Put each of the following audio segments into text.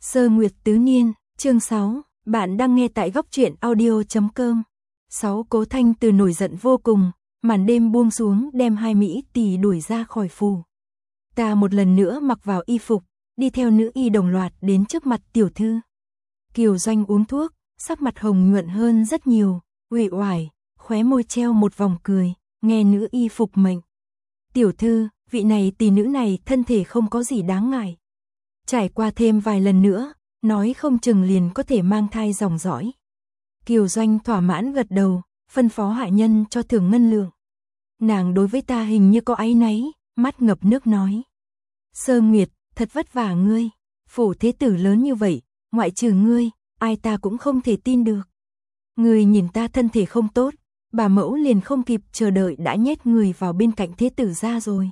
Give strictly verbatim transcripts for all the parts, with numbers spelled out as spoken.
Sơ Nguyệt Tứ Niên, chương sáu, bạn đang nghe tại góc truyện audio chấm com. sáu Cố Thanh Từ nổi giận vô cùng, màn đêm buông xuống đem hai mỹ tỷ đuổi ra khỏi phủ. Ta một lần nữa mặc vào y phục, đi theo nữ y đồng loạt đến trước mặt tiểu thư. Kiều Doanh uống thuốc, sắc mặt hồng nhuận hơn rất nhiều, uể oải, khóe môi treo một vòng cười, nghe nữ y phục mệnh. Tiểu thư, vị này tỷ nữ này thân thể không có gì đáng ngại. Trải qua thêm vài lần nữa, nói không chừng liền có thể mang thai dòng dõi. Kiều Doanh thỏa mãn gật đầu, phân phó hạ nhân cho thưởng ngân lượng. Nàng đối với ta hình như có áy náy, mắt ngập nước nói. Sơ Nguyệt, thật vất vả ngươi, phủ thế tử lớn như vậy, ngoại trừ ngươi, ai ta cũng không thể tin được. Ngươi nhìn ta thân thể không tốt, bà mẫu liền không kịp chờ đợi đã nhét người vào bên cạnh thế tử ra rồi.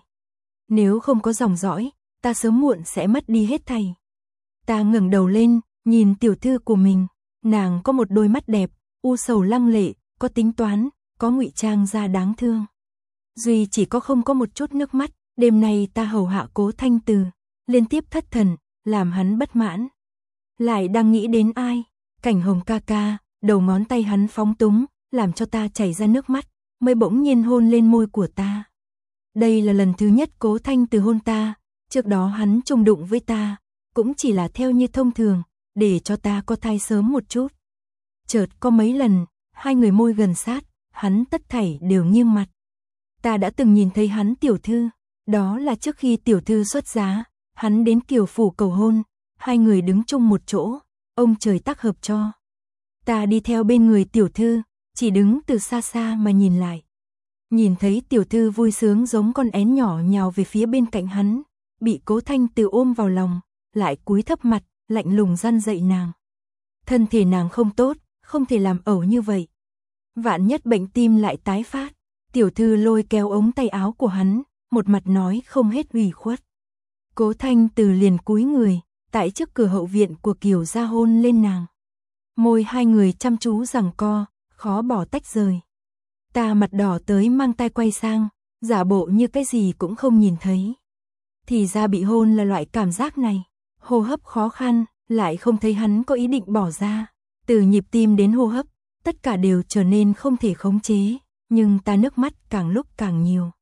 Nếu không có dòng dõi, ta sớm muộn sẽ mất đi hết thảy. Ta ngẩng đầu lên, nhìn tiểu thư của mình, nàng có một đôi mắt đẹp, u sầu lăng lệ, có tính toán, có ngụy trang ra đáng thương. Duy chỉ có không có một chút nước mắt, đêm nay ta hầu hạ Cố Thanh Từ, liên tiếp thất thần, làm hắn bất mãn. Lại đang nghĩ đến ai? Cảnh Hồng ca ca, đầu ngón tay hắn phóng túng, làm cho ta chảy ra nước mắt, mới bỗng nhiên hôn lên môi của ta. Đây là lần thứ nhất Cố Thanh Từ hôn ta, trước đó hắn chung đụng với ta, cũng chỉ là theo như thông thường, để cho ta có thai sớm một chút. Chợt có mấy lần, hai người môi gần sát, hắn tất thảy đều nghiêng mặt. Ta đã từng nhìn thấy hắn tiểu thư, đó là trước khi tiểu thư xuất giá, hắn đến Kiều phủ cầu hôn, hai người đứng chung một chỗ, ông trời tác hợp cho. Ta đi theo bên người tiểu thư, chỉ đứng từ xa xa mà nhìn lại. Nhìn thấy tiểu thư vui sướng giống con én nhỏ nhào về phía bên cạnh hắn, bị Cố Thanh Từ ôm vào lòng, lại cúi thấp mặt, lạnh lùng răn dạy nàng. Thân thể nàng không tốt, không thể làm ẩu như vậy. Vạn nhất bệnh tim lại tái phát, tiểu thư lôi kéo ống tay áo của hắn, một mặt nói không hết ủy khuất. Cố Thanh Từ liền cúi người, tại trước cửa hậu viện của Kiều gia hôn lên nàng. Môi hai người chăm chú giằng co, khó bỏ tách rời. Ta mặt đỏ tới mang tai quay sang, giả bộ như cái gì cũng không nhìn thấy. Thì ra bị hôn là loại cảm giác này, hô hấp khó khăn, lại không thấy hắn có ý định bỏ ra. Từ nhịp tim đến hô hấp, tất cả đều trở nên không thể khống chế, nhưng ta nước mắt càng lúc càng nhiều.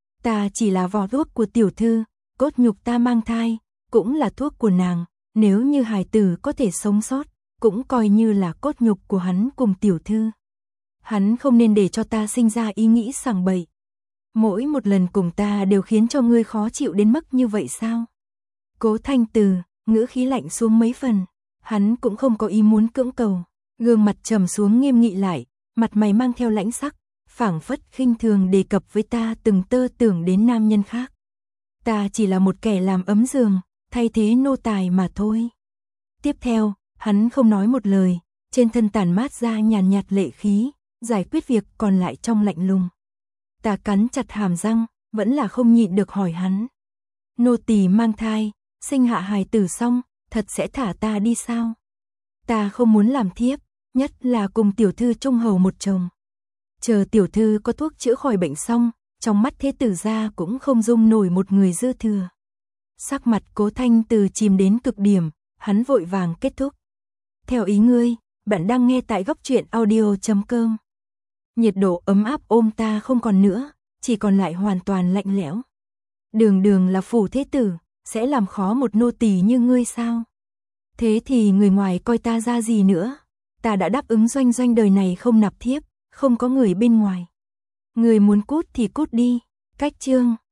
Ta chỉ là vò thuốc của tiểu thư, cốt nhục ta mang thai, cũng là thuốc của nàng, nếu như hài tử có thể sống sót, cũng coi như là cốt nhục của hắn cùng tiểu thư. Hắn không nên để cho ta sinh ra ý nghĩ sằng bậy. Mỗi một lần cùng ta đều khiến cho ngươi khó chịu đến mức như vậy sao? Cố Thanh Từ, ngữ khí lạnh xuống mấy phần, hắn cũng không có ý muốn cưỡng cầu, gương mặt trầm xuống nghiêm nghị lại, mặt mày mang theo lãnh sắc, phảng phất khinh thường đề cập với ta từng tơ tưởng đến nam nhân khác. Ta chỉ là một kẻ làm ấm giường, thay thế nô tài mà thôi. Tiếp theo, hắn không nói một lời, trên thân tản mát ra nhàn nhạt lệ khí, giải quyết việc còn lại trong lạnh lùng. Ta cắn chặt hàm răng, vẫn là không nhịn được hỏi hắn. Nô tỳ mang thai, sinh hạ hài tử xong, thật sẽ thả ta đi sao? Ta không muốn làm thiếp, nhất là cùng tiểu thư chung hầu một chồng. Chờ tiểu thư có thuốc chữa khỏi bệnh xong, trong mắt thế tử gia cũng không dung nổi một người dư thừa. Sắc mặt Cố Thanh Từ chìm đến cực điểm, hắn vội vàng kết thúc. Theo ý ngươi, bạn đang nghe tại góc truyện audio chấm com. Nhiệt độ ấm áp ôm ta không còn nữa, chỉ còn lại hoàn toàn lạnh lẽo. Đường đường là phủ thế tử, sẽ làm khó một nô tỳ như ngươi sao? Thế thì người ngoài coi ta ra gì nữa? Ta đã đáp ứng Doanh Doanh đời này không nạp thiếp, không có người bên ngoài. Người muốn cút thì cút đi, cách chương.